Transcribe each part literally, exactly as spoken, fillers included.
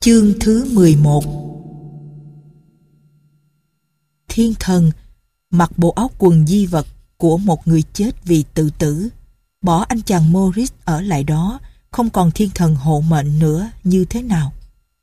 Chương thứ mười một. Thiên thần mặc bộ áo quần di vật của một người chết vì tự tử, bỏ anh chàng Morris ở lại đó, không còn thiên thần hộ mệnh nữa như thế nào.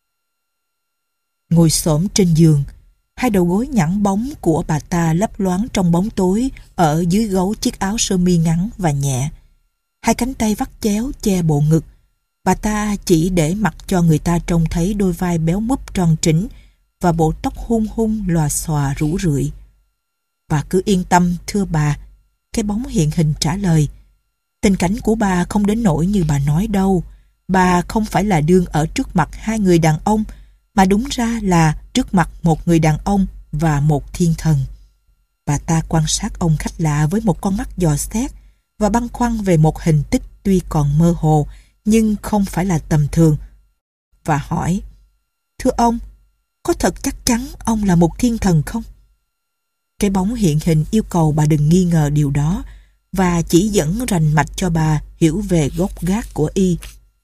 Ngồi xổm trên giường, hai đầu gối nhẵn bóng của bà ta lấp loáng trong bóng tối ở dưới gấu chiếc áo sơ mi ngắn và nhẹ. Hai cánh tay vắt chéo che bộ ngực. Bà ta chỉ để mặc cho người ta trông thấy đôi vai béo múp tròn trĩnh và bộ tóc hung hung lòa xòa rủ rượi. Bà cứ yên tâm thưa bà, cái bóng hiện hình trả lời. Tình cảnh của bà không đến nỗi như bà nói đâu. Bà không phải là đương ở trước mặt hai người đàn ông, mà đúng ra là trước mặt một người đàn ông và một thiên thần. Bà ta quan sát ông khách lạ với một con mắt dò xét và băn khoăn về một hình tích tuy còn mơ hồ nhưng không phải là tầm thường, và hỏi: thưa ông, có thật chắc chắn ông là một thiên thần không? Cái bóng hiện hình yêu cầu bà đừng nghi ngờ điều đó và chỉ dẫn rành mạch cho bà hiểu về gốc gác của y.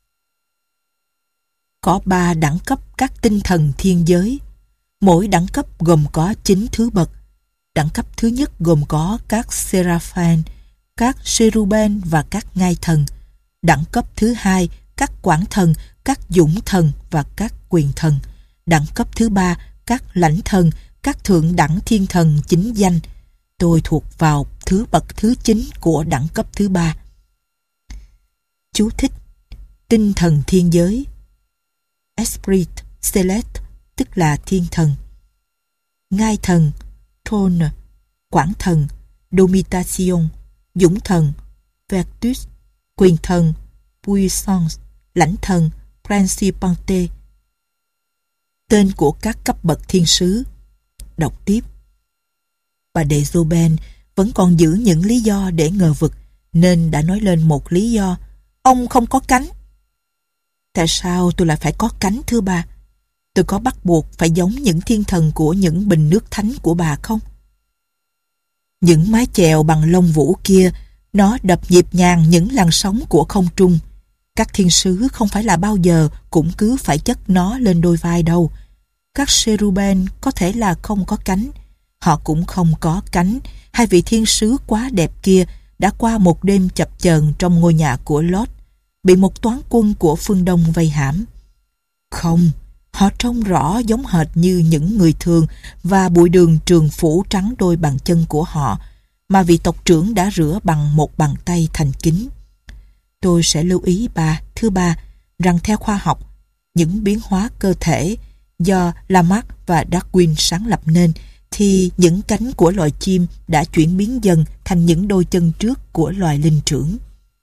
Có ba đẳng cấp các tinh thần thiên giới. Mỗi đẳng cấp gồm có chín thứ bậc. Đẳng cấp thứ nhất gồm có các Seraphim, các Cherubim và các ngai thần. Đẳng cấp thứ hai các quản thần, các dũng thần và các quyền thần. Đẳng cấp thứ ba các lãnh thần, các thượng đẳng thiên thần chính danh. Tôi thuộc vào thứ bậc thứ chín của đẳng cấp thứ ba. Chú thích: tinh thần thiên giới, Esprit Celeste, tức là thiên thần. Ngai thần, Trône. Quản thần, Domitation. Dũng thần, Virtus. Quyền thần, Puissance. Lãnh thần, Principauté. Tên của các cấp bậc thiên sứ. Đọc tiếp. Bà de Zoben vẫn còn giữ những lý do để ngờ vực, nên đã nói lên một lý do: ông không có cánh. Tại sao tôi lại phải có cánh thưa bà? Tôi có bắt buộc phải giống những thiên thần của những bình nước thánh của bà không? Những mái chèo bằng lông vũ kia, nó đập nhịp nhàng những làn sóng của không trung. Các thiên sứ không phải là bao giờ cũng cứ phải chất nó lên đôi vai đâu. Các Cherubim có thể là không có cánh. Họ cũng không có cánh. Hai vị thiên sứ quá đẹp kia đã qua một đêm chập chờn trong ngôi nhà của Lot, bị một toán quân của phương Đông vây hãm. Không, họ trông rõ giống hệt như những người thường, và bụi đường trường phủ trắng đôi bàn chân của họ, mà vị tộc trưởng đã rửa bằng một bàn tay thành kính. Tôi sẽ lưu ý bà, thưa bà, rằng theo khoa học, những biến hóa cơ thể do Lamarck và Darwin sáng lập nên, thì những cánh của loài chim đã chuyển biến dần thành những đôi chân trước của loài linh trưởng.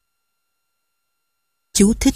Chú thích: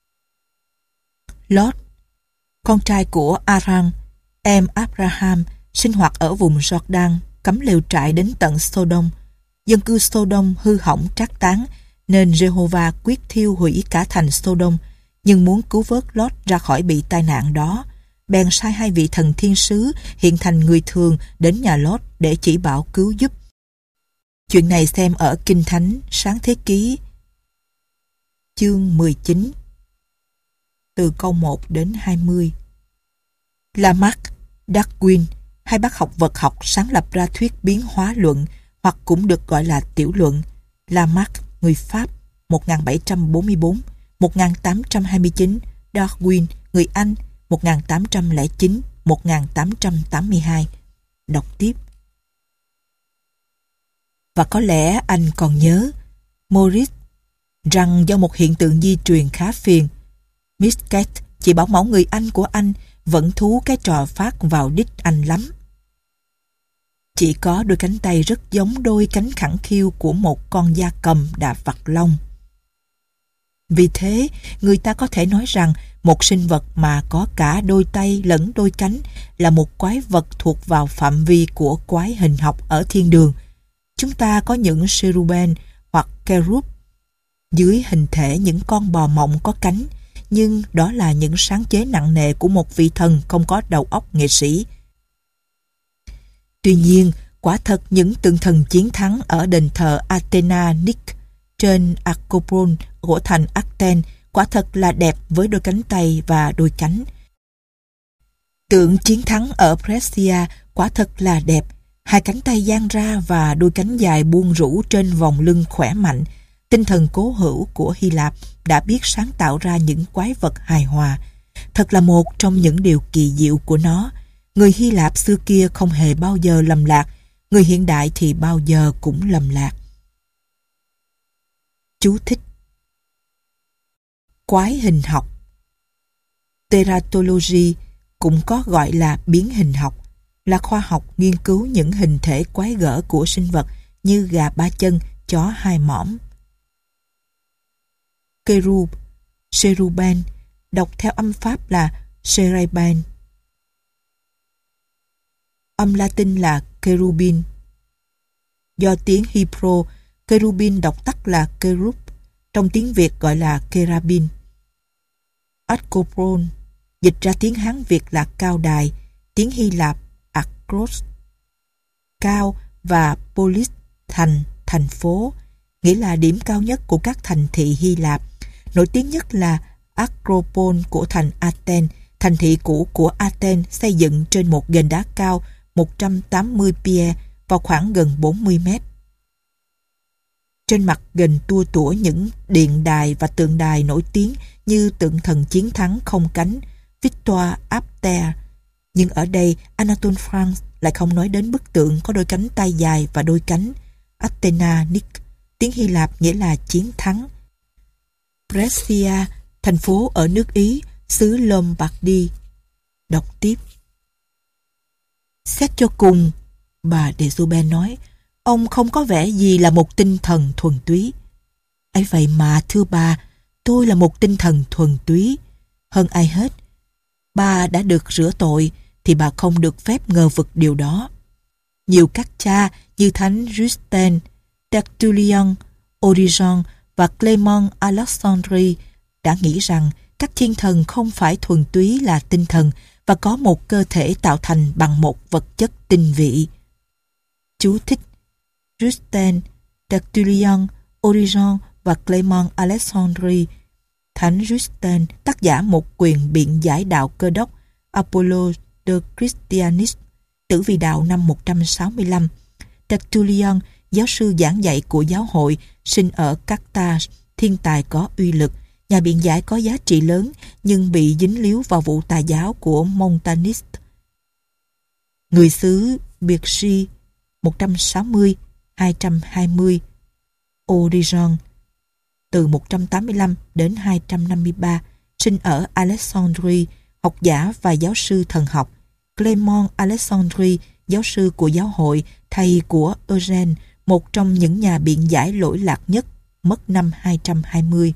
Lot, con trai của Aram, em Abraham, sinh hoạt ở vùng Jordan, cắm lều trại đến tận Sodom. Dân cư Sodom hư hỏng trác tán, nên Jehovah quyết thiêu hủy cả thành Sodom, nhưng muốn cứu vớt Lot ra khỏi bị tai nạn đó, bèn sai hai vị thần thiên sứ hiện thành người thường đến nhà Lot để chỉ bảo cứu giúp. Chuyện này xem ở Kinh Thánh Sáng Thế Ký chương mười chín, từ câu một đến hai mươi. Lamarck, Darwin, hai bác học vật học sáng lập ra thuyết biến hóa luận, hoặc cũng được gọi là tiểu luận. Lamarck, người Pháp, một nghìn bảy trăm bốn mươi tư đến một nghìn tám trăm hai mươi chín. Darwin, người Anh, một nghìn tám trăm lẻ chín đến một nghìn tám trăm tám mươi hai. Đọc tiếp. Và có lẽ anh còn nhớ, Morris, rằng do một hiện tượng di truyền khá phiền, Miss Kate, chị bảo mẫu người Anh của anh, vẫn thú cái trò phát vào đích anh lắm. Chị có đôi cánh tay rất giống đôi cánh khẳng khiu của một con gia cầm đã vặt lông. Vì thế, người ta có thể nói rằng một sinh vật mà có cả đôi tay lẫn đôi cánh là một quái vật thuộc vào phạm vi của quái hình học ở thiên đường. Chúng ta có những Cherubim hoặc Cherub dưới hình thể những con bò mộng có cánh, nhưng đó là những sáng chế nặng nề của một vị thần không có đầu óc nghệ sĩ. Tuy nhiên, quả thật những tượng thần chiến thắng ở đền thờ Athena Nick trên Acropole của thành Athens quả thật là đẹp với đôi cánh tay và đôi cánh. Tượng chiến thắng ở Brescia quả thật là đẹp. Hai cánh tay dang ra và đôi cánh dài buông rũ trên vòng lưng khỏe mạnh. Tinh thần cố hữu của Hy Lạp đã biết sáng tạo ra những quái vật hài hòa. Thật là một trong những điều kỳ diệu của nó. Người Hy Lạp xưa kia không hề bao giờ lầm lạc, người hiện đại thì bao giờ cũng lầm lạc. Chú thích: quái hình học. Teratology cũng có gọi là biến hình học, là khoa học nghiên cứu những hình thể quái gở của sinh vật như gà ba chân, chó hai mõm. Kerub, Cherubin, đọc theo âm Pháp là Cherubin. Âm Latin là Cherubin. Do tiếng Hebrew, Cherubin đọc tắt là Kerub, trong tiếng Việt gọi là Kerabin. Acropole, dịch ra tiếng Hán Việt là cao đài, tiếng Hy Lạp Akros, cao, và polis, thành, thành phố, nghĩa là điểm cao nhất của các thành thị Hy Lạp. Nổi tiếng nhất là Acropole của thành Athens, thành thị cũ của Athens xây dựng trên một ghềnh đá cao một trăm tám mươi pied vào khoảng gần bốn mươi mét. Trên mặt ghềnh tua tủa những điện đài và tượng đài nổi tiếng như tượng thần chiến thắng không cánh Victoire Apter. Nhưng ở đây Anatole France lại không nói đến bức tượng có đôi cánh tay dài và đôi cánh Athena Nick, tiếng Hy Lạp nghĩa là chiến thắng. Brescia, thành phố ở nước Ý, xứ Lombardy. Đọc tiếp. Xét cho cùng, bà de Zoben nói, ông không có vẻ gì là một tinh thần thuần túy. Ấy vậy mà thưa bà, tôi là một tinh thần thuần túy. Hơn ai hết, bà đã được rửa tội thì bà không được phép ngờ vực điều đó. Nhiều các cha như Thánh Justin, Tertullian, Origen và Clement Alexandri đã nghĩ rằng các thiên thần không phải thuần túy là tinh thần và có một cơ thể tạo thành bằng một vật chất tinh vị. Chú thích: Justin, Tertullian, Origen và Clement Alexandri. Thánh Justin, tác giả một quyền biện giải đạo Cơ đốc, Apollo de Christianis, tử vì đạo năm một trăm sáu mươi lăm. Tertullian, giáo sư giảng dạy của giáo hội, sinh ở Carthage, thiên tài có uy lực, nhà biện giải có giá trị lớn nhưng bị dính líu vào vụ tà giáo của Montanist. Người xứ Birgi, một trăm sáu mươi đến hai trăm hai mươi. Origen, từ một trăm tám mươi lăm đến hai trăm năm mươi ba, sinh ở Alexandrie, học giả và giáo sư thần học. Clement Alexandri, giáo sư của giáo hội, thầy của Eugène, một trong những nhà biện giải lỗi lạc nhất, mất năm hai trăm hai mươi.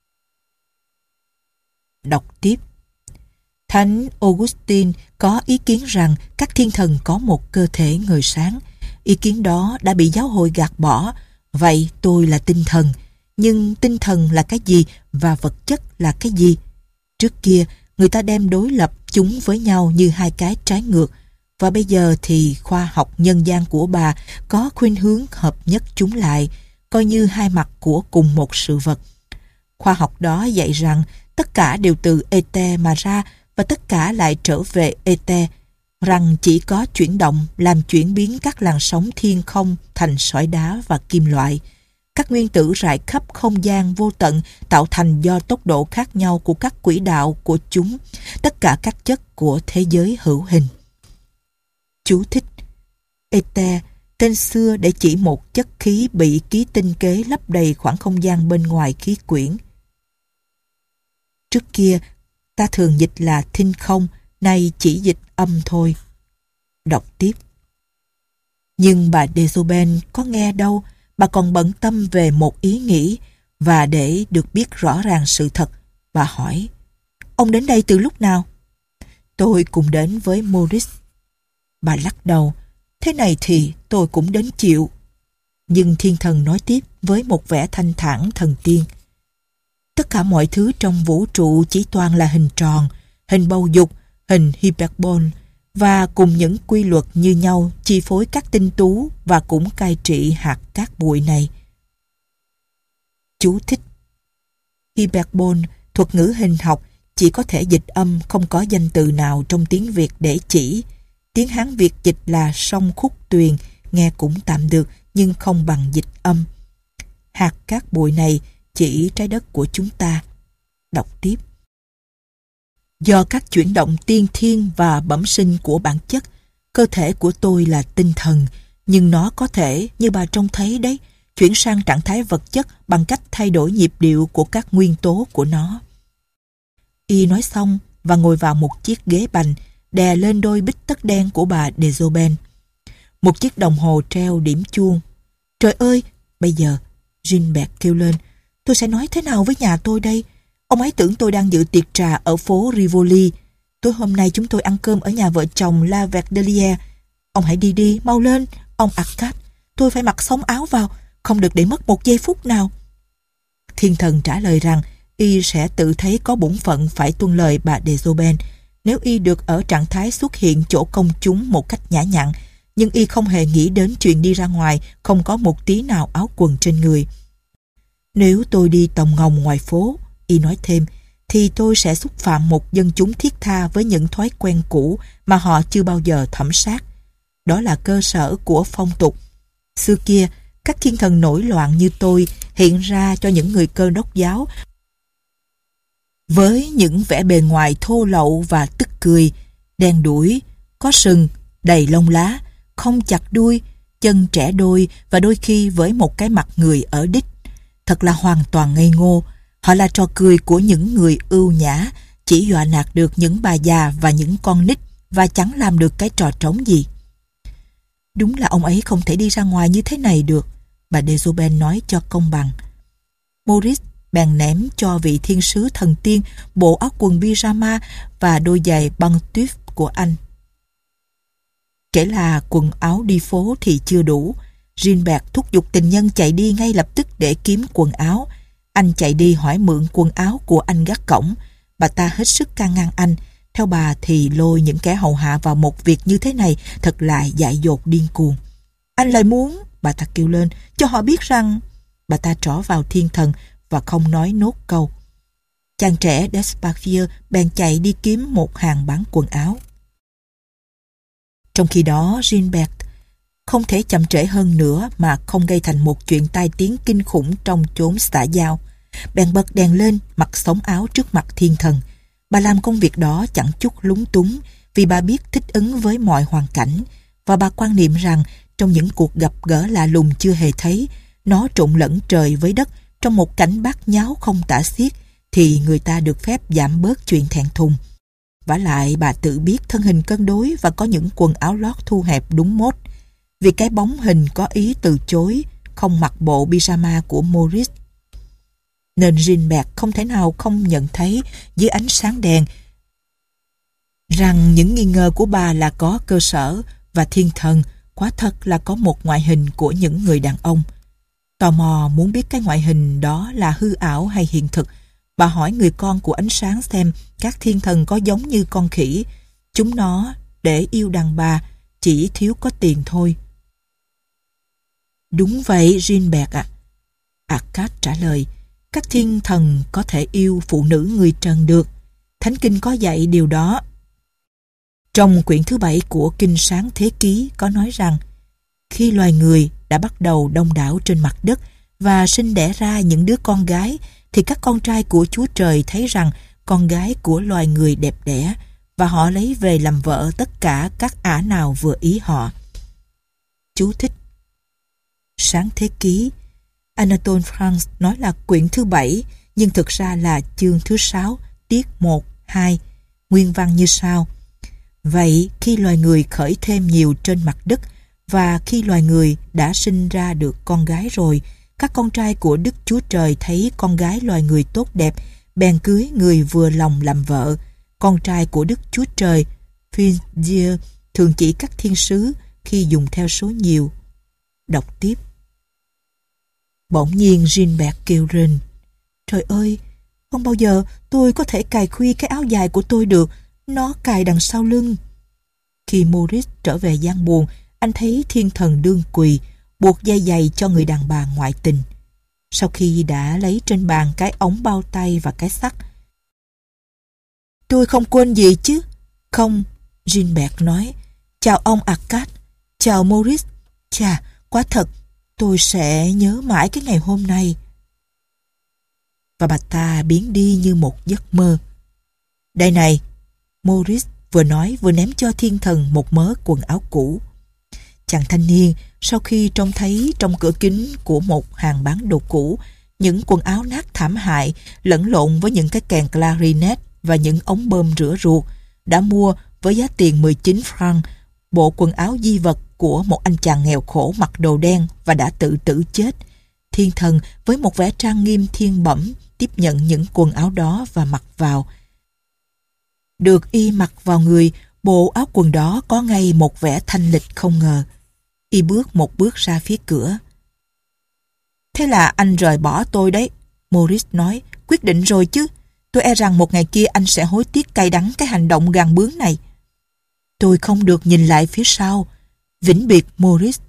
Đọc tiếp. Thánh Augustine có ý kiến rằng các thiên thần có một cơ thể ngời sáng. Ý kiến đó đã bị giáo hội gạt bỏ. Vậy tôi là tinh thần. Nhưng tinh thần là cái gì và vật chất là cái gì? Trước kia, người ta đem đối lập chúng với nhau như hai cái trái ngược. Và bây giờ thì khoa học nhân gian của bà có khuynh hướng hợp nhất chúng lại, coi như hai mặt của cùng một sự vật. Khoa học đó dạy rằng tất cả đều từ ete mà ra và tất cả lại trở về ete, rằng chỉ có chuyển động làm chuyển biến các làn sóng thiên không thành sỏi đá và kim loại. Các nguyên tử rải khắp không gian vô tận tạo thành do tốc độ khác nhau của các quỹ đạo của chúng, tất cả các chất của thế giới hữu hình. Chú thích: Ete, tên xưa để chỉ một chất khí bị ký tinh kế lấp đầy khoảng không gian bên ngoài khí quyển. Trước kia, ta thường dịch là thinh không, nay chỉ dịch âm thôi. Đọc tiếp. Nhưng bà de Zoben có nghe đâu, bà còn bận tâm về một ý nghĩ, và để được biết rõ ràng sự thật, bà hỏi: ông đến đây từ lúc nào? Tôi cùng đến với Maurice. Bà lắc đầu: thế này thì tôi cũng đến chịu. Nhưng thiên thần nói tiếp với một vẻ thanh thản thần tiên: tất cả mọi thứ trong vũ trụ chỉ toàn là hình tròn, hình bầu dục, hình hyperbol, và cùng những quy luật như nhau chi phối các tinh tú và cũng cai trị hạt cát bụi này. Chú thích: Hyperbol, thuật ngữ hình học, Chỉ có thể dịch âm, không có danh từ nào trong tiếng Việt để chỉ. Tiếng Hán Việt dịch là sông khúc tuyền, nghe cũng tạm được nhưng không bằng dịch âm. Hạt cát bụi này chỉ trái đất của chúng ta. Đọc tiếp. Do các chuyển động tiên thiên và bẩm sinh của bản chất, cơ thể của tôi là tinh thần, nhưng nó có thể, như bà trông thấy đấy, chuyển sang trạng thái vật chất bằng cách thay đổi nhịp điệu của các nguyên tố của nó. Y nói xong và ngồi vào một chiếc ghế bành, đè lên đôi bít tất đen của bà Dezoben. Một chiếc đồng hồ treo điểm chuông. Trời ơi, bây giờ, Gilbert kêu lên, tôi sẽ nói thế nào với nhà tôi đây? Ông ấy tưởng tôi đang dự tiệc trà ở phố Rivoli. Tối hôm nay chúng tôi ăn cơm ở nhà vợ chồng La Verdelière. Ông hãy đi đi, mau lên, ông Arcade. Tôi phải mặc sống áo vào, không được để mất một giây phút nào. Thiên thần trả lời rằng y sẽ tự thấy có bổn phận phải tuân lời bà Dezoben nếu y được ở trạng thái xuất hiện chỗ công chúng một cách nhã nhặn, nhưng y không hề nghĩ đến chuyện đi ra ngoài không có một tí nào áo quần trên người. Nếu tôi đi tòng ngồng ngoài phố, y nói thêm, thì tôi sẽ xúc phạm một dân chúng thiết tha với những thói quen cũ mà họ chưa bao giờ thẩm sát. Đó là cơ sở của phong tục. Xưa kia, các thiên thần nổi loạn như tôi hiện ra cho những người Cơ Đốc giáo với những vẻ bề ngoài thô lậu và tức cười, đen đủi, có sừng, đầy lông lá, không chặt đuôi, chân trẻ đôi và đôi khi với một cái mặt người ở đích. Thật là hoàn toàn ngây ngô. Họ là trò cười của những người ưu nhã, chỉ dọa nạt được những bà già và những con nít và chẳng làm được cái trò trống gì. Đúng là ông ấy không thể đi ra ngoài như thế này được, bà Dezoben nói cho công bằng. Maurice bèn ném cho vị thiên sứ thần tiên bộ áo quần pyjama và đôi giày băng tuyết của anh. Kể là quần áo đi phố thì chưa đủ. Gilbert thúc giục tình nhân chạy đi ngay lập tức để kiếm quần áo. Anh chạy đi hỏi mượn quần áo của anh gác cổng. Bà ta hết sức can ngăn anh. Theo bà thì lôi những kẻ hầu hạ vào một việc như thế này thật là dại dột điên cuồng. Anh lại muốn, bà ta kêu lên, cho họ biết rằng... Bà ta trỏ vào thiên thần và không nói nốt câu. Chàng trẻ Despavier bèn chạy đi kiếm một hàng bán quần áo. Trong khi đó, Gilbert không thể chậm trễ hơn nữa mà không gây thành một chuyện tai tiếng kinh khủng trong chốn xã giao. Bèn bật đèn lên, mặc sống áo trước mặt thiên thần. Bà làm công việc đó chẳng chút lúng túng vì bà biết thích ứng với mọi hoàn cảnh và bà quan niệm rằng trong những cuộc gặp gỡ lạ lùng chưa hề thấy, nó trộn lẫn trời với đất trong một cảnh bát nháo không tả xiết, thì người ta được phép giảm bớt chuyện thẹn thùng. Vả lại bà tự biết thân hình cân đối và có những quần áo lót thu hẹp đúng mốt. Vì cái bóng hình có ý từ chối không mặc bộ pyjama của Maurice, nên Gilbert không thể nào không nhận thấy dưới ánh sáng đèn rằng những nghi ngờ của bà là có cơ sở, và thiên thần quả thật là có một ngoại hình của những người đàn ông. Tò mò muốn biết cái ngoại hình đó là hư ảo hay hiện thực, bà hỏi người con của ánh sáng xem các thiên thần có giống như con khỉ. Chúng nó để yêu đàn bà, chỉ thiếu có tiền thôi. Đúng vậy, Gilbert ạ. À. Arcade trả lời, các thiên thần có thể yêu phụ nữ người trần được. Thánh Kinh có dạy điều đó. Trong quyển thứ bảy của Kinh Sáng Thế Ký có nói rằng khi loài người đã bắt đầu đông đảo trên mặt đất và sinh đẻ ra những đứa con gái, thì các con trai của Chúa Trời thấy rằng con gái của loài người đẹp đẽ và họ lấy về làm vợ tất cả các ả nào vừa ý họ. Chú thích: Sáng Thế Ký. Anatole France nói là quyển thứ bảy, nhưng thực ra là chương thứ sáu, tiết một, hai. Nguyên văn như sau: Vậy khi loài người khởi thêm nhiều trên mặt đất, và khi loài người đã sinh ra được con gái rồi, các con trai của Đức Chúa Trời thấy con gái loài người tốt đẹp, bèn cưới người vừa lòng làm vợ. Con trai của Đức Chúa Trời, Fils Dieu, thường chỉ các thiên sứ khi dùng theo số nhiều. Đọc tiếp. Bỗng nhiên Gilbert kêu rên. Trời ơi, không bao giờ tôi có thể cài khuy cái áo dài của tôi được, nó cài đằng sau lưng. Khi Maurice trở về gian buồn, anh thấy thiên thần đương quỳ, buộc dây giày cho người đàn bà ngoại tình. Sau khi đã lấy trên bàn cái ống bao tay và cái sắt, Tôi không quên gì chứ? Không, Gilbert nói. Chào ông Arcade. Chào Maurice. Chà, quả thật, tôi sẽ nhớ mãi cái ngày hôm nay. Và bà ta biến đi như một giấc mơ. Đây này, Maurice vừa nói vừa ném cho thiên thần một mớ quần áo cũ. Chàng thanh niên sau khi trông thấy trong cửa kính của một hàng bán đồ cũ những quần áo nát thảm hại lẫn lộn với những cái kèn clarinet và những ống bơm rửa ruột, đã mua với giá tiền mười chín franc bộ quần áo di vật của một anh chàng nghèo khổ mặc đồ đen và đã tự tử chết. Thiên thần với một vẻ trang nghiêm thiên bẩm tiếp nhận những quần áo đó và mặc vào. Được y mặc vào người, bộ áo quần đó có ngay một vẻ thanh lịch không ngờ. Y bước một bước ra phía cửa. Thế là anh rời bỏ tôi đấy, Maurice nói. Quyết định rồi chứ. Tôi e rằng một ngày kia anh sẽ hối tiếc cay đắng cái hành động gàn bướng này. Tôi không được nhìn lại phía sau. Vĩnh biệt Maurice.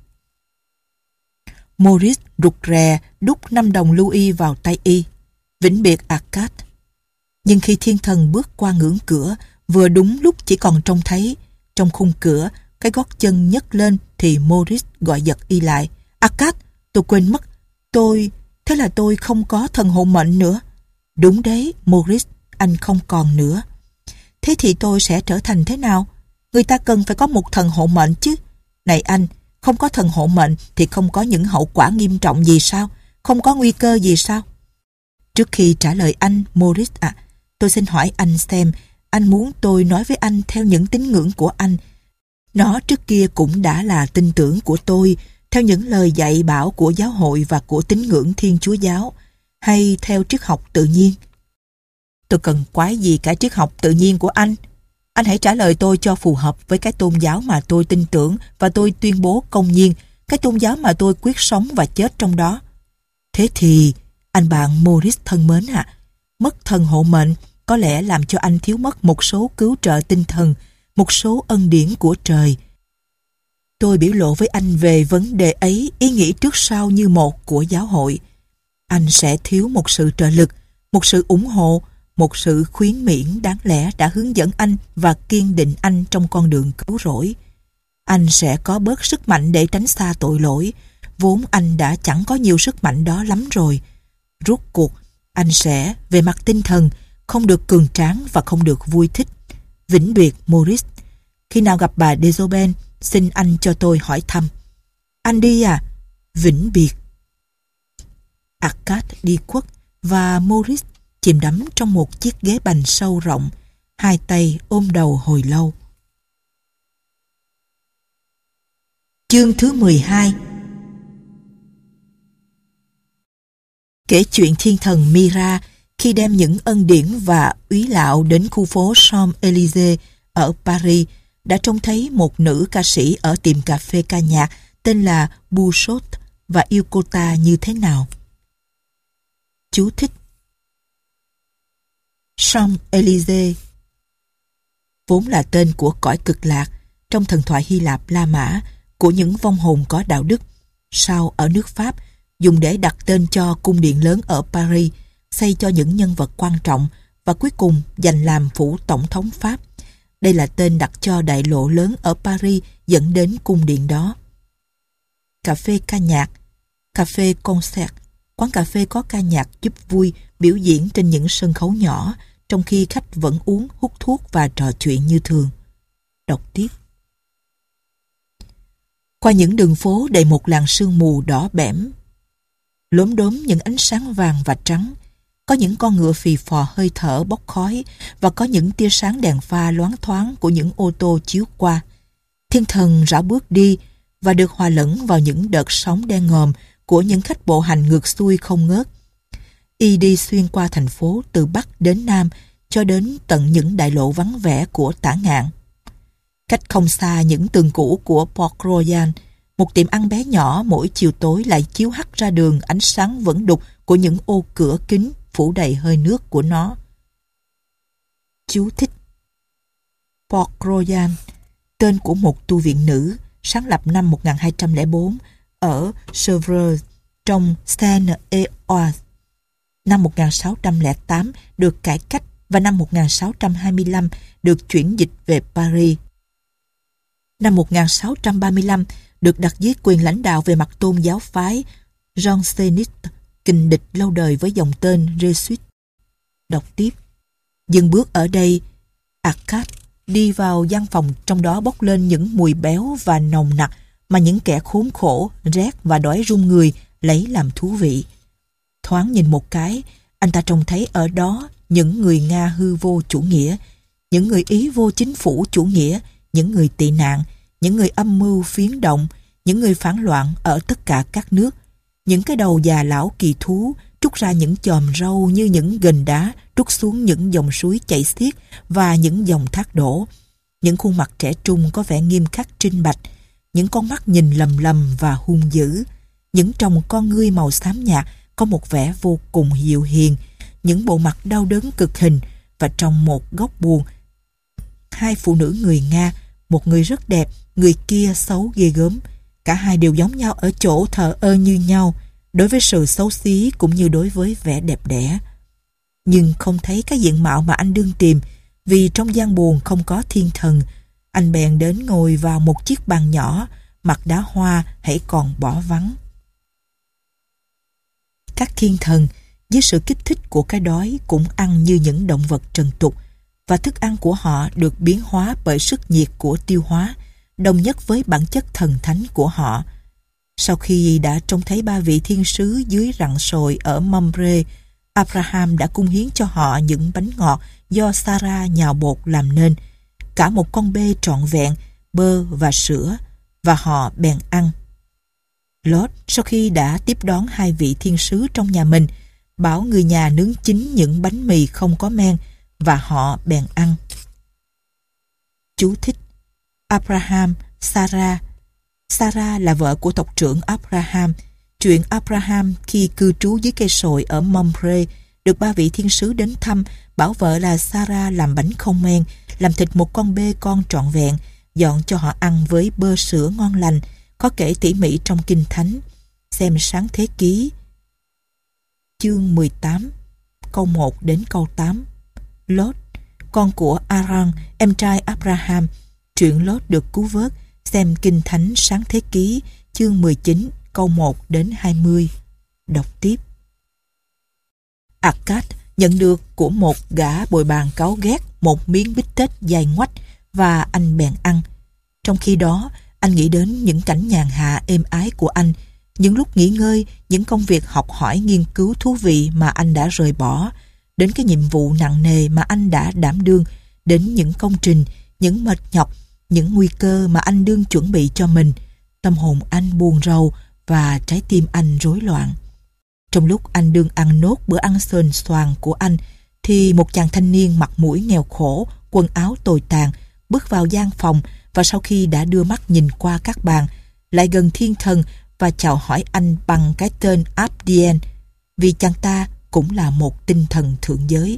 Maurice rụt rè đút năm đồng louis vào tay y. Vĩnh biệt Arcade. Nhưng khi thiên thần bước qua ngưỡng cửa, vừa đúng lúc chỉ còn trông thấy trong khung cửa cái gót chân nhấc lên thì Maurice gọi giật y lại. Arcade, tôi quên mất. Tôi... Thế là tôi không có thần hộ mệnh nữa. Đúng đấy, Maurice, anh không còn nữa. Thế thì tôi sẽ trở thành thế nào? Người ta cần phải có một thần hộ mệnh chứ. Này anh, không có thần hộ mệnh thì không có những hậu quả nghiêm trọng gì sao? Không có nguy cơ gì sao? Trước khi trả lời anh, Maurice ạ, à, tôi xin hỏi anh xem, anh muốn tôi nói với anh theo những tín ngưỡng của anh. Nó trước kia cũng đã là tin tưởng của tôi, theo những lời dạy bảo của giáo hội và của tín ngưỡng Thiên Chúa giáo, hay theo triết học tự nhiên? Tôi cần quái gì cả triết học tự nhiên của anh? Anh hãy trả lời tôi cho phù hợp với cái tôn giáo mà tôi tin tưởng và tôi tuyên bố công nhiên, cái tôn giáo mà tôi quyết sống và chết trong đó. Thế thì, anh bạn Maurice thân mến ạ, à, mất thần hộ mệnh có lẽ làm cho anh thiếu mất một số cứu trợ tinh thần, một số ân điển của trời. Tôi biểu lộ với anh về vấn đề ấy ý nghĩ trước sau như một của giáo hội. Anh sẽ thiếu một sự trợ lực, một sự ủng hộ, một sự khuyến miễn đáng lẽ đã hướng dẫn anh và kiên định anh trong con đường cứu rỗi. Anh sẽ có bớt sức mạnh để tránh xa tội lỗi, vốn anh đã chẳng có nhiều sức mạnh đó lắm rồi. Rốt cuộc, anh sẽ, về mặt tinh thần, không được cường tráng và không được vui thích. Vĩnh biệt Maurice. Khi nào gặp bà Desoben, xin anh cho tôi hỏi thăm. Anh đi à? Vĩnh biệt. Arcade đi khuất và Maurice chìm đắm trong một chiếc ghế bành sâu rộng, hai tay ôm đầu hồi lâu. Chương thứ mười hai. Kể chuyện thiên thần Mira khi đem những ân điển và úy lạo đến khu phố Champs-Élysées ở Paris đã trông thấy một nữ ca sĩ ở tiệm cà phê ca nhạc tên là Bouchot và yêu cô ta như thế nào. Chú thích: Champs-Élysées vốn là tên của cõi cực lạc trong thần thoại Hy Lạp La Mã của những vong hồn có đạo đức, sau ở nước Pháp dùng để đặt tên cho cung điện lớn ở Paris, xây cho những nhân vật quan trọng và cuối cùng dành làm phủ tổng thống Pháp. Đây là tên đặt cho đại lộ lớn ở Paris dẫn đến cung điện đó. Cà phê ca nhạc, cà phê concert, quán cà phê có ca nhạc giúp vui biểu diễn trên những sân khấu nhỏ, trong khi khách vẫn uống, hút thuốc và trò chuyện như thường. Đọc tiếp. Qua những đường phố đầy một làn sương mù đỏ bẽm, lốm đốm những ánh sáng vàng và trắng, có những con ngựa phì phò hơi thở bốc khói và có những tia sáng đèn pha loáng thoáng của những ô tô chiếu qua. Thiên thần rảo bước đi và được hòa lẫn vào những đợt sóng đen ngòm của những khách bộ hành ngược xuôi không ngớt. Y đi xuyên qua thành phố từ Bắc đến Nam cho đến tận những đại lộ vắng vẻ của Tả Ngạn. Cách không xa những tường cũ của Port Royal, một tiệm ăn bé nhỏ mỗi chiều tối lại chiếu hắt ra đường ánh sáng vẫn đục của những ô cửa kính phủ đầy hơi nước của nó. Chú thích: Port Royal, tên của một tu viện nữ sáng lập năm một nghìn hai trăm lẻ bốn ở Chevreuse trong Seine-et-Oise. Năm một nghìn sáu trăm lẻ tám được cải cách và năm một nghìn sáu trăm hai mươi lăm được chuyển dịch về Paris. Năm một nghìn sáu trăm ba mươi lăm được đặt dưới quyền lãnh đạo về mặt tôn giáo phái Janséniste, kình địch lâu đời với dòng tên Jesuit. Đọc tiếp. Dừng bước ở đây, Arcade đi vào gian phòng, trong đó bốc lên những mùi béo và nồng nặc mà những kẻ khốn khổ, rét và đói run người lấy làm thú vị. Thoáng nhìn một cái, anh ta trông thấy ở đó những người Nga hư vô chủ nghĩa, những người Ý vô chính phủ chủ nghĩa, những người tị nạn, những người âm mưu phiến động, những người phản loạn ở tất cả các nước, những cái đầu già lão kỳ thú trút ra những chòm râu như những gành đá trút xuống những dòng suối chảy xiết và những dòng thác đổ, những khuôn mặt trẻ trung có vẻ nghiêm khắc trinh bạch, những con mắt nhìn lầm lầm và hung dữ, những tròng con ngươi màu xám nhạt có một vẻ vô cùng dịu hiền, những bộ mặt đau đớn cực hình, và trong một góc buồn, hai phụ nữ người Nga, một người rất đẹp, người kia xấu ghê gớm. Cả hai đều giống nhau ở chỗ thờ ơ như nhau, đối với sự xấu xí cũng như đối với vẻ đẹp đẽ. Nhưng không thấy cái diện mạo mà anh đương tìm, vì trong gian buồn không có thiên thần. Anh bèn đến ngồi vào một chiếc bàn nhỏ, mặt đá hoa hãy còn bỏ vắng. Các thiên thần, với sự kích thích của cái đói, cũng ăn như những động vật trần tục, và thức ăn của họ được biến hóa bởi sức nhiệt của tiêu hóa, đồng nhất với bản chất thần thánh của họ. Sau khi đã trông thấy ba vị thiên sứ dưới rặng sồi ở Mamre, Abraham đã cung hiến cho họ những bánh ngọt do Sarah nhào bột làm nên, cả một con bê trọn vẹn, bơ và sữa, và họ bèn ăn. Lot, sau khi đã tiếp đón hai vị thiên sứ trong nhà mình, bảo người nhà nướng chín những bánh mì không có men, và họ bèn ăn. Chú thích: Abraham, Sarah. Sarah là vợ của tộc trưởng Abraham. Chuyện Abraham khi cư trú dưới cây sồi ở Mamre được ba vị thiên sứ đến thăm, bảo vợ là Sarah làm bánh không men, làm thịt một con bê con trọn vẹn, dọn cho họ ăn với bơ sữa ngon lành, có kể tỉ mỉ trong Kinh Thánh. Xem Sáng Thế Ký chương mười tám câu một đến câu tám. Lot, con của Aran, em trai Abraham. Chuyện Lot được cứu vớt. Xem Kinh Thánh Sáng Thế Ký chương mười chín câu một đến hai mươi. Đọc tiếp. Arcade nhận được của một gã bồi bàn cáu ghét một miếng bít tết dài ngoách, và anh bèn ăn. Trong khi đó, anh nghĩ đến những cảnh nhàn hạ êm ái của anh, những lúc nghỉ ngơi, những công việc học hỏi nghiên cứu thú vị mà anh đã rời bỏ, đến cái nhiệm vụ nặng nề mà anh đã đảm đương, đến những công trình, những mệt nhọc, những nguy cơ mà anh đương chuẩn bị cho mình. Tâm hồn anh buồn rầu và trái tim anh rối loạn. Trong lúc anh đương ăn nốt bữa ăn sờn xoàng của anh, thì một chàng thanh niên mặt mũi nghèo khổ, quần áo tồi tàn, bước vào gian phòng, và sau khi đã đưa mắt nhìn qua các bàn, lại gần thiên thần và chào hỏi anh bằng cái tên Abdien, vì chàng ta cũng là một tinh thần thượng giới.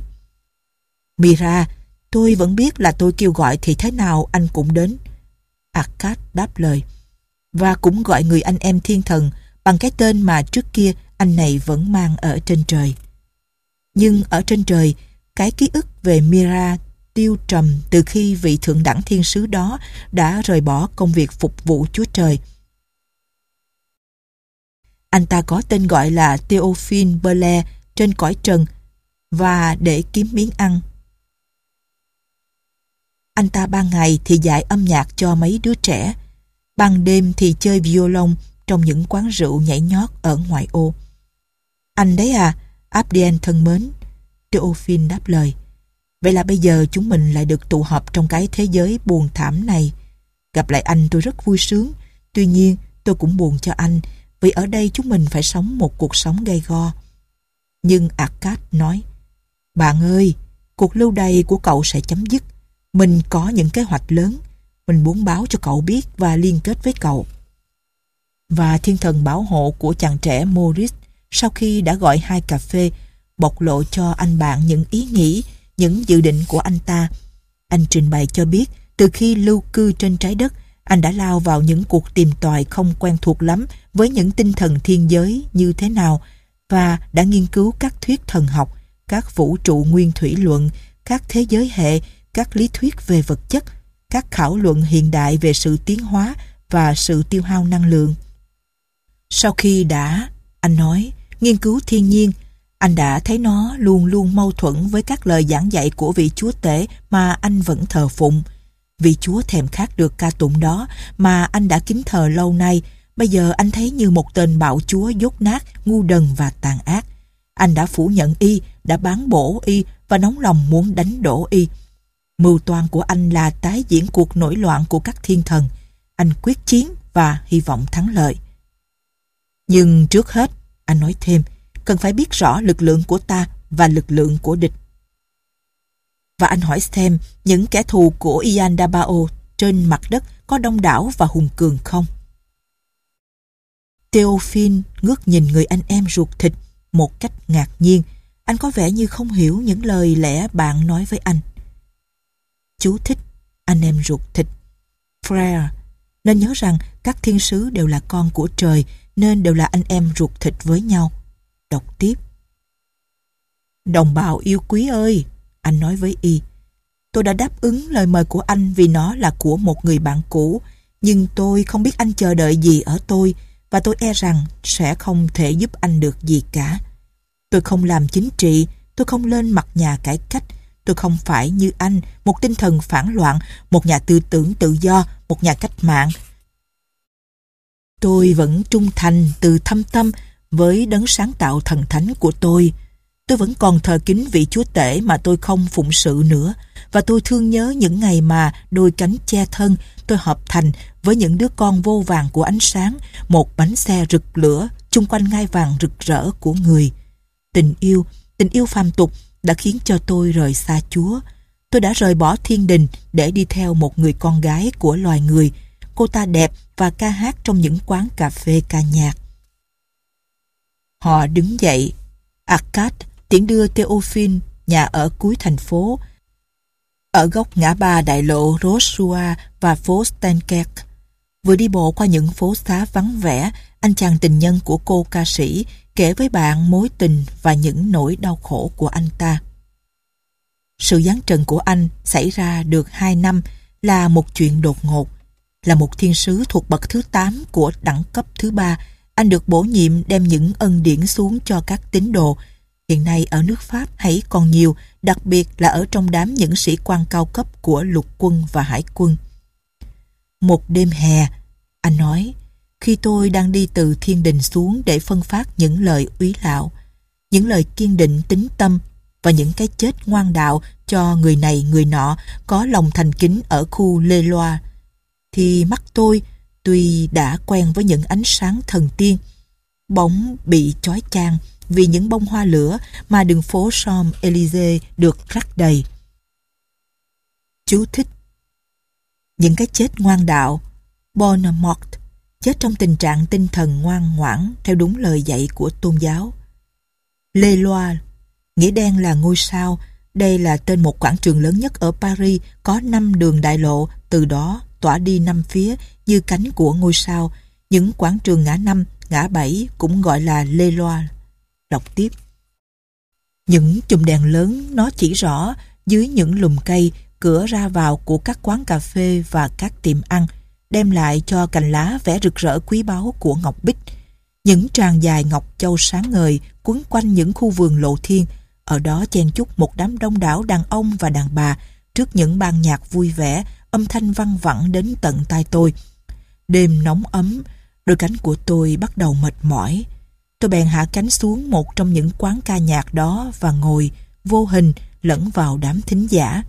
Mira, tôi vẫn biết là tôi kêu gọi thì thế nào anh cũng đến. Arcade đáp lời, và cũng gọi người anh em thiên thần bằng cái tên mà trước kia anh này vẫn mang ở trên trời. Nhưng ở trên trời, cái ký ức về Mira tiêu trầm từ khi vị thượng đẳng thiên sứ đó đã rời bỏ công việc phục vụ Chúa Trời. Anh ta có tên gọi là Théophile Belair trên cõi trần, và để kiếm miếng ăn, anh ta ban ngày thì dạy âm nhạc cho mấy đứa trẻ, ban đêm thì chơi violon trong những quán rượu nhảy nhót ở ngoại ô. Anh đấy à, Abdien thân mến, Théophile đáp lời. Vậy là bây giờ chúng mình lại được tụ họp trong cái thế giới buồn thảm này. Gặp lại anh tôi rất vui sướng, tuy nhiên tôi cũng buồn cho anh, vì ở đây chúng mình phải sống một cuộc sống gay go. Nhưng Arcade nói, bạn ơi, cuộc lưu đày của cậu sẽ chấm dứt. Mình có những kế hoạch lớn, mình muốn báo cho cậu biết và liên kết với cậu. Và thiên thần bảo hộ của chàng trẻ Maurice, sau khi đã gọi hai cà phê, bộc lộ cho anh bạn những ý nghĩ, những dự định của anh ta. Anh trình bày cho biết, từ khi lưu cư trên trái đất, anh đã lao vào những cuộc tìm tòi không quen thuộc lắm với những tinh thần thiên giới như thế nào, và đã nghiên cứu các thuyết thần học, các vũ trụ nguyên thủy luận, các thế giới hệ, các lý thuyết về vật chất, các khảo luận hiện đại về sự tiến hóa và sự tiêu hao năng lượng. Sau khi đã, anh nói, nghiên cứu thiên nhiên, anh đã thấy nó luôn luôn mâu thuẫn với các lời giảng dạy của vị chúa tể mà anh vẫn thờ phụng. Vị chúa thèm khát được ca tụng đó mà anh đã kính thờ lâu nay, bây giờ anh thấy như một tên bạo chúa dốt nát, ngu đần và tàn ác. Anh đã phủ nhận y, đã bán bổ y và nóng lòng muốn đánh đổ y. Mưu toan của anh là tái diễn cuộc nổi loạn của các thiên thần. Anh quyết chiến và hy vọng thắng lợi. Nhưng trước hết, anh nói thêm, cần phải biết rõ lực lượng của ta và lực lượng của địch. Và anh hỏi xem những kẻ thù của Ian Dabao trên mặt đất có đông đảo và hùng cường không? Theophile ngước nhìn người anh em ruột thịt một cách ngạc nhiên. Anh có vẻ như không hiểu những lời lẽ bạn nói với anh. Chú thích, anh em ruột thịt. Frère, nên nhớ rằng các thiên sứ đều là con của trời, nên đều là anh em ruột thịt với nhau. Đọc tiếp. Đồng bào yêu quý ơi, anh nói với y, tôi đã đáp ứng lời mời của anh vì nó là của một người bạn cũ, nhưng tôi không biết anh chờ đợi gì ở tôi, và tôi e rằng sẽ không thể giúp anh được gì cả. Tôi không làm chính trị, tôi không lên mặt nhà cải cách, tôi không phải như anh, một tinh thần phản loạn, một nhà tư tưởng tự do, một nhà cách mạng. Tôi vẫn trung thành từ thâm tâm với đấng sáng tạo thần thánh của tôi. Tôi vẫn còn thờ kính vị chúa tể mà tôi không phụng sự nữa, và tôi thương nhớ những ngày mà đôi cánh che thân tôi hợp thành với những đứa con vô vàng của ánh sáng, một bánh xe rực lửa chung quanh ngai vàng rực rỡ của người. Tình yêu, tình yêu phàm tục đã khiến cho tôi rời xa Chúa. Tôi đã rời bỏ thiên đình để đi theo một người con gái của loài người. Cô ta đẹp và ca hát trong những quán cà phê ca nhạc. Họ đứng dậy. Arcade tiễn đưa Theophile nhà ở cuối thành phố, ở góc ngã ba đại lộ Rochua và phố Stankerk. Vừa đi bộ qua những phố xá vắng vẻ, anh chàng tình nhân của cô ca sĩ kể với bạn mối tình và những nỗi đau khổ của anh ta. Sự giáng trần của anh xảy ra được hai năm là một chuyện đột ngột. Là một thiên sứ thuộc bậc thứ tám của đẳng cấp thứ ba, anh được bổ nhiệm đem những ân điển xuống cho các tín đồ. Hiện nay ở nước Pháp hãy còn nhiều, đặc biệt là ở trong đám những sĩ quan cao cấp của lục quân và hải quân. Một đêm hè, anh nói, khi tôi đang đi từ thiên đình xuống để phân phát những lời úy lạo, những lời kiên định tín tâm và những cái chết ngoan đạo cho người này người nọ có lòng thành kính ở khu Lê Loa, thì mắt tôi, tuy đã quen với những ánh sáng thần tiên, bỗng bị chói chang vì những bông hoa lửa mà đường phố Champs-Élysées được rắc đầy. Chú thích. Những cái chết ngoan đạo, bonne mort, chết trong tình trạng tinh thần ngoan ngoãn theo đúng lời dạy của tôn giáo. Lê Loa, nghĩa đen là ngôi sao. Đây là tên một quảng trường lớn nhất ở Paris, có năm đường đại lộ, từ đó tỏa đi năm phía như cánh của ngôi sao. Những quảng trường ngã năm, ngã bảy cũng gọi là Lê Loa. Đọc tiếp. Những chùm đèn lớn nó chỉ rõ dưới những lùm cây, cửa ra vào của các quán cà phê và các tiệm ăn, đem lại cho cành lá vẻ rực rỡ quý báu của ngọc bích. Những tràng dài ngọc châu sáng ngời quấn quanh những khu vườn lộ thiên, ở đó chen chúc một đám đông đảo đàn ông và đàn bà trước những ban nhạc vui vẻ, âm thanh văng vẳng đến tận tai tôi. Đêm nóng ấm, đôi cánh của tôi bắt đầu mệt mỏi. Tôi bèn hạ cánh xuống một trong những quán ca nhạc đó và ngồi vô hình lẫn vào đám thính giả.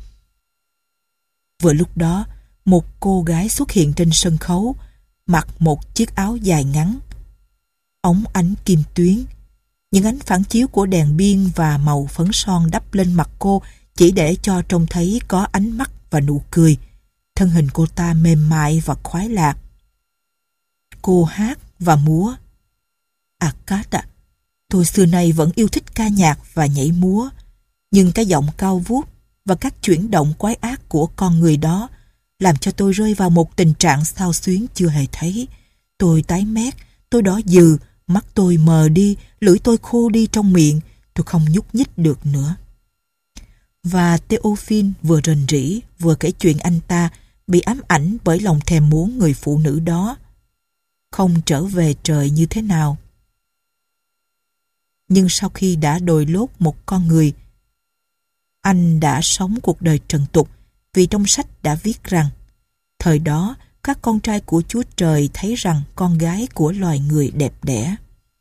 Vừa lúc đó, một cô gái xuất hiện trên sân khấu, mặc một chiếc áo dài ngắn, ống ánh kim tuyến. Những ánh phản chiếu của đèn biên và màu phấn son đắp lên mặt cô chỉ để cho trông thấy có ánh mắt và nụ cười. Thân hình cô ta mềm mại và khoái lạc. Cô hát và múa. Arcade ạ, tôi xưa nay vẫn yêu thích ca nhạc và nhảy múa, nhưng cái giọng cao vút và các chuyển động quái ác của con người đó làm cho tôi rơi vào một tình trạng xao xuyến chưa hề thấy. Tôi tái mét, tôi đỏ dừ, mắt tôi mờ đi, lưỡi tôi khô đi trong miệng, tôi không nhúc nhích được nữa. Và Théophile vừa rền rĩ vừa kể chuyện anh ta bị ám ảnh bởi lòng thèm muốn người phụ nữ đó không trở về trời như thế nào. Nhưng sau khi đã đồi lốt một con người, anh đã sống cuộc đời trần tục, vì trong sách đã viết rằng thời đó các con trai của Chúa Trời thấy rằng con gái của loài người đẹp đẽ.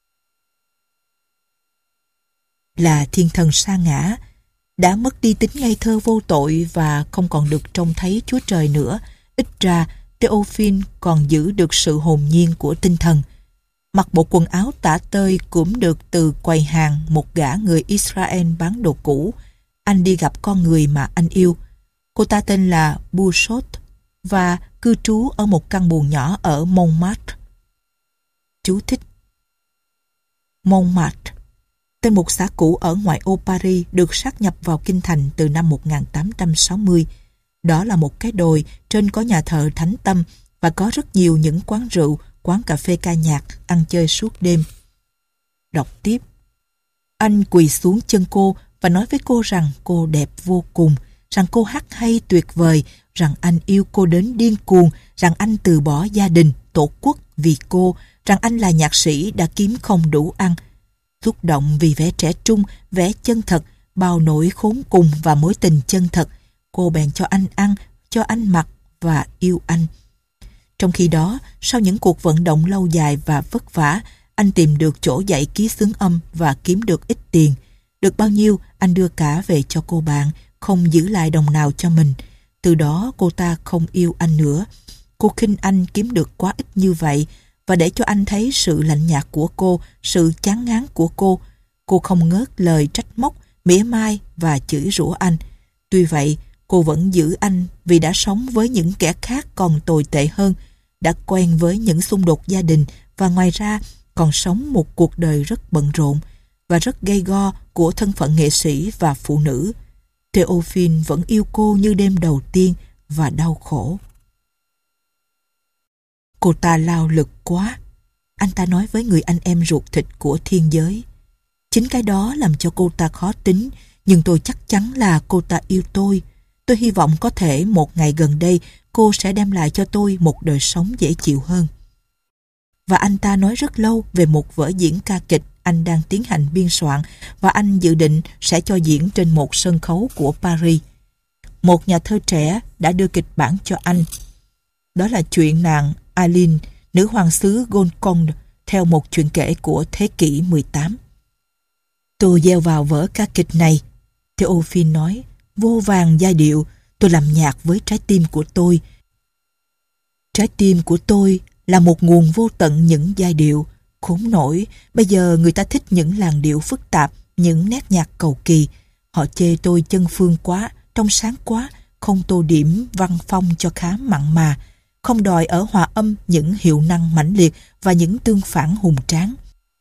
Là thiên thần sa ngã, đã mất đi tính ngây thơ vô tội và không còn được trông thấy Chúa Trời nữa, ít ra Théophile còn giữ được sự hồn nhiên của tinh thần. Mặc bộ quần áo tả tơi cũng được từ quầy hàng một gã người Israel bán đồ cũ, anh đi gặp con người mà anh yêu. Cô ta tên là Bouchot và cư trú ở một căn buồng nhỏ ở Montmartre. Chú thích: Montmartre, tên một xã cũ ở ngoại ô Paris, được sáp nhập vào kinh thành từ năm một nghìn tám trăm sáu mươi. Đó là một cái đồi, trên có nhà thờ Thánh Tâm và có rất nhiều những quán rượu, quán cà phê ca nhạc, ăn chơi suốt đêm. Đọc tiếp. Anh quỳ xuống chân cô và nói với cô rằng cô đẹp vô cùng, rằng cô hát hay tuyệt vời, rằng anh yêu cô đến điên cuồng, rằng anh từ bỏ gia đình, tổ quốc vì cô, rằng anh là nhạc sĩ đã kiếm không đủ ăn. Xúc động vì vẻ trẻ trung, vẻ chân thật, bao nỗi khốn cùng và mối tình chân thật, cô bèn cho anh ăn, cho anh mặc và yêu anh. Trong khi đó, sau những cuộc vận động lâu dài và vất vả, anh tìm được chỗ dạy ký xướng âm và kiếm được ít tiền. Được bao nhiêu, anh đưa cả về cho cô bạn, không giữ lại đồng nào cho mình. Từ đó cô ta không yêu anh nữa. Cô khinh anh kiếm được quá ít như vậy, và để cho anh thấy sự lạnh nhạt của cô, sự chán ngán của cô, cô không ngớt lời trách móc, mỉa mai và chửi rủa anh. Tuy vậy, cô vẫn giữ anh vì đã sống với những kẻ khác còn tồi tệ hơn, đã quen với những xung đột gia đình và ngoài ra còn sống một cuộc đời rất bận rộn và rất gay go của thân phận nghệ sĩ và phụ nữ. Théophile vẫn yêu cô như đêm đầu tiên và đau khổ. Cô ta lao lực quá, anh ta nói với người anh em ruột thịt của thiên giới. Chính cái đó làm cho cô ta khó tính, nhưng tôi chắc chắn là cô ta yêu tôi. Tôi hy vọng có thể một ngày gần đây cô sẽ đem lại cho tôi một đời sống dễ chịu hơn. Và anh ta nói rất lâu về một vở diễn ca kịch anh đang tiến hành biên soạn và anh dự định sẽ cho diễn trên một sân khấu của Paris. Một nhà thơ trẻ đã đưa kịch bản cho anh. Đó là chuyện nàng Aline, nữ hoàng xứ Golconde, theo một chuyện kể của thế kỷ mười tám. Tôi gieo vào vở ca kịch này, Théophile nói, vô vàn giai điệu. Tôi làm nhạc với trái tim của tôi. Trái tim của tôi là một nguồn vô tận những giai điệu. Khốn nổi, bây giờ người ta thích những làn điệu phức tạp, những nét nhạc cầu kỳ. Họ chê tôi chân phương quá, trong sáng quá, không tô điểm văn phong cho khá mặn mà, không đòi ở hòa âm những hiệu năng mãnh liệt và những tương phản hùng tráng.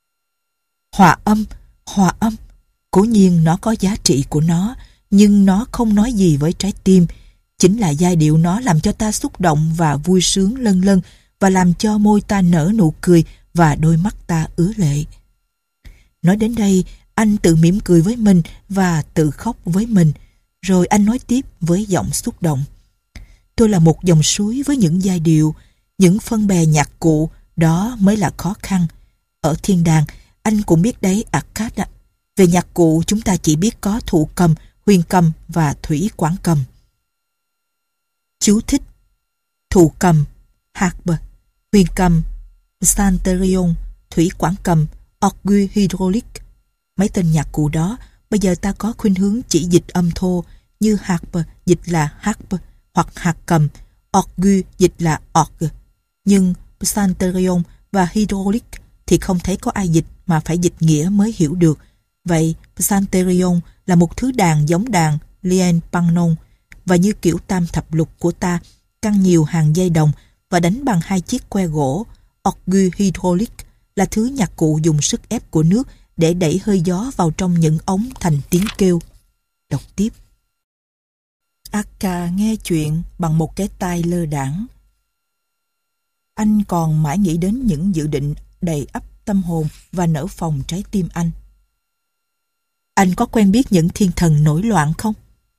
Hòa âm, hòa âm, cố nhiên nó có giá trị của nó, nhưng nó không nói gì với trái tim. Chính là giai điệu nó làm cho ta xúc động và vui sướng lân lân, và làm cho môi ta nở nụ cười và đôi mắt ta ứa lệ. Nói đến đây, anh tự mỉm cười với mình và tự khóc với mình. Rồi anh nói tiếp với giọng xúc động. Tôi là một dòng suối với những giai điệu, những phân bè nhạc cụ, đó mới là khó khăn. Ở thiên đàng, anh cũng biết đấy Arcade ạ. Về nhạc cụ chúng ta chỉ biết có thụ cầm, huyền cầm và thủy quản cầm. Chú thích: thụ cầm, harpe, huyền cầm, psalterion, thủy quản cầm, orgue hydraulique. Mấy tên nhạc cụ đó bây giờ ta có khuynh hướng chỉ dịch âm thô, như harpe dịch là harpe hoặc hạt cầm, orgue dịch là orgue. Nhưng psalterion và hydraulique thì không thấy có ai dịch mà phải dịch nghĩa mới hiểu được. Vậy psalterion là một thứ đàn giống đàn lien pannon, và như kiểu tam thập lục của ta, căng nhiều hàng dây đồng và đánh bằng hai chiếc que gỗ. Orgue hydraulique là thứ nhạc cụ dùng sức ép của nước để đẩy hơi gió vào trong những ống thành tiếng kêu. Đọc tiếp. Aka nghe chuyện bằng một cái tai lơ đãng. Anh còn mãi nghĩ đến những dự định đầy ắp tâm hồn và nở phồng trái tim anh. Anh có quen biết những thiên thần nổi loạn không?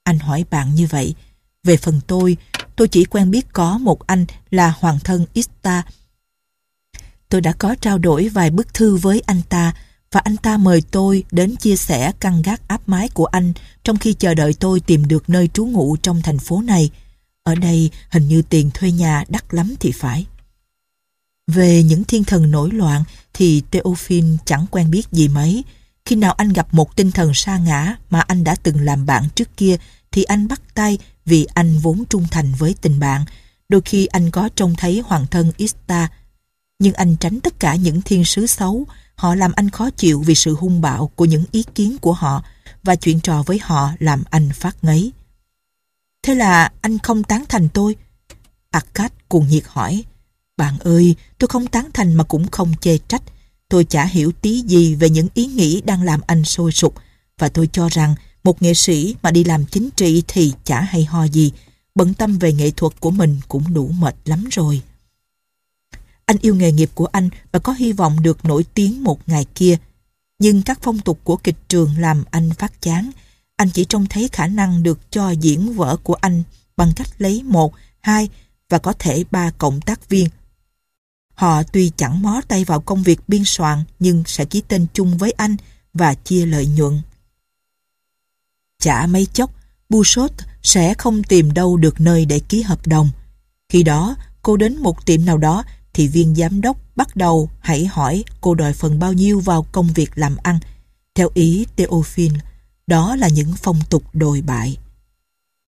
Anh hỏi bạn như vậy. Về phần tôi, tôi chỉ quen biết có một anh là hoàng thân Ista. Tôi đã có trao đổi vài bức thư với anh ta, và anh ta mời tôi đến chia sẻ căn gác áp mái của anh trong khi chờ đợi tôi tìm được nơi trú ngụ trong thành phố này. Ở đây hình như tiền thuê nhà đắt lắm thì phải. Về những thiên thần nổi loạn thì Théophile chẳng quen biết gì mấy. Khi nào anh gặp một tinh thần sa ngã mà anh đã từng làm bạn trước kia thì anh bắt tay, vì anh vốn trung thành với tình bạn. Đôi khi anh có trông thấy hoàng thân Ista, nhưng anh tránh tất cả những thiên sứ xấu. Họ làm anh khó chịu vì sự hung bạo của những ý kiến của họ, và chuyện trò với họ làm anh phát ngấy. Thế là anh không tán thành tôi? Arcade cuồng nhiệt hỏi. Bạn ơi, tôi không tán thành mà cũng không chê trách. Tôi chả hiểu tí gì về những ý nghĩ đang làm anh sôi sục, và tôi cho rằng một nghệ sĩ mà đi làm chính trị thì chả hay ho gì. Bận tâm về nghệ thuật của mình cũng đủ mệt lắm rồi. Anh yêu nghề nghiệp của anh và có hy vọng được nổi tiếng một ngày kia. Nhưng các phong tục của kịch trường làm anh phát chán. Anh chỉ trông thấy khả năng được cho diễn vở của anh bằng cách lấy một, hai và có thể ba cộng tác viên. Họ tuy chẳng mó tay vào công việc biên soạn nhưng sẽ ký tên chung với anh và chia lợi nhuận. Chả mấy chốc, Bouchot sẽ không tìm đâu được nơi để ký hợp đồng. Khi đó, cô đến một tiệm nào đó thì viên giám đốc bắt đầu hãy hỏi cô đòi phần bao nhiêu vào công việc làm ăn. Theo ý Théophile, đó là những phong tục đồi bại.